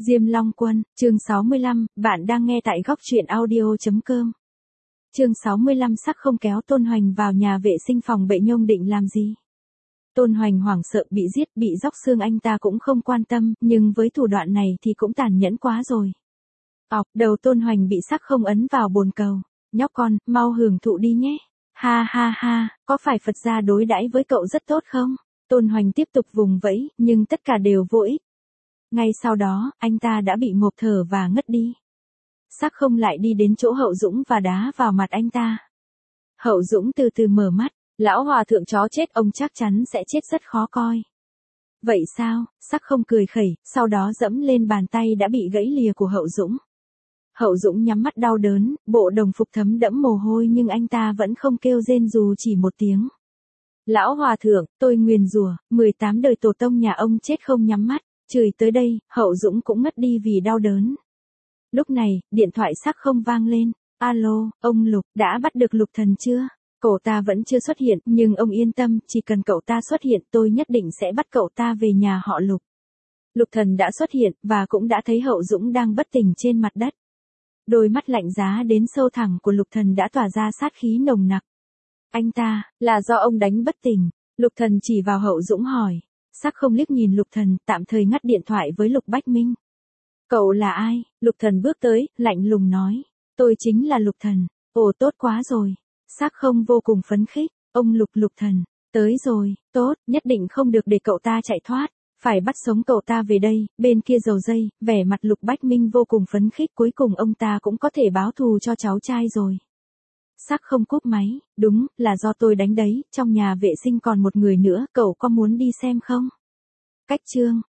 Diêm Long Quân, chương 65, bạn đang nghe tại góc truyện audio.com. Chương 65 sắc không kéo Tôn Hoành vào nhà vệ sinh phòng bệnh nhông định làm gì. Tôn Hoành hoảng sợ bị giết, bị róc xương anh ta cũng không quan tâm, nhưng với thủ đoạn này thì cũng tàn nhẫn quá rồi. Đầu Tôn Hoành bị sắc không ấn vào bồn cầu. Nhóc con, mau hưởng thụ đi nhé. Ha ha ha, có phải Phật gia đối đãi với cậu rất tốt không? Tôn Hoành tiếp tục vùng vẫy, nhưng tất cả đều vô ích. Ngay sau đó, anh ta đã bị ngộp thở và ngất đi. Sắc không lại đi đến chỗ Hậu Dũng và đá vào mặt anh ta. Hậu Dũng từ từ mở mắt, lão hòa thượng chó chết ông chắc chắn sẽ chết rất khó coi. Vậy sao? Sắc không cười khẩy, sau đó dẫm lên bàn tay đã bị gãy lìa của Hậu Dũng. Hậu Dũng nhắm mắt đau đớn, bộ đồng phục thấm đẫm mồ hôi nhưng anh ta vẫn không kêu rên dù chỉ một tiếng. Lão hòa thượng, tôi nguyền rủa, 18 đời tổ tông nhà ông chết không nhắm mắt. Chửi tới đây, Hậu Dũng cũng ngất đi vì đau đớn. Lúc này, điện thoại sắc không vang lên. Alo, ông Lục, đã bắt được Lục Thần chưa? Cậu ta vẫn chưa xuất hiện, nhưng ông yên tâm, chỉ cần cậu ta xuất hiện tôi nhất định sẽ bắt cậu ta về nhà họ Lục. Lục Thần đã xuất hiện, và cũng đã thấy Hậu Dũng đang bất tỉnh trên mặt đất. Đôi mắt lạnh giá đến sâu thẳm của Lục Thần đã tỏa ra sát khí nồng nặc. Anh ta, là do ông đánh bất tỉnh. Lục Thần chỉ vào Hậu Dũng hỏi. Sắc không liếc nhìn Lục Thần, tạm thời ngắt điện thoại với Lục Bách Minh. Cậu là ai? Lục Thần bước tới, lạnh lùng nói. Tôi chính là Lục Thần. Ồ tốt quá rồi. Sắc không vô cùng phấn khích. Ông Lục Thần. Tới rồi, tốt, nhất định không được để cậu ta chạy thoát. Phải bắt sống cậu ta về đây. Bên kia dầu dây, vẻ mặt Lục Bách Minh vô cùng phấn khích. Cuối cùng ông ta cũng có thể báo thù cho cháu trai rồi. Sắc không cúp máy. Đúng, là do tôi đánh đấy. Trong nhà vệ sinh còn một người nữa. Cậu có muốn đi xem không? Cách chương.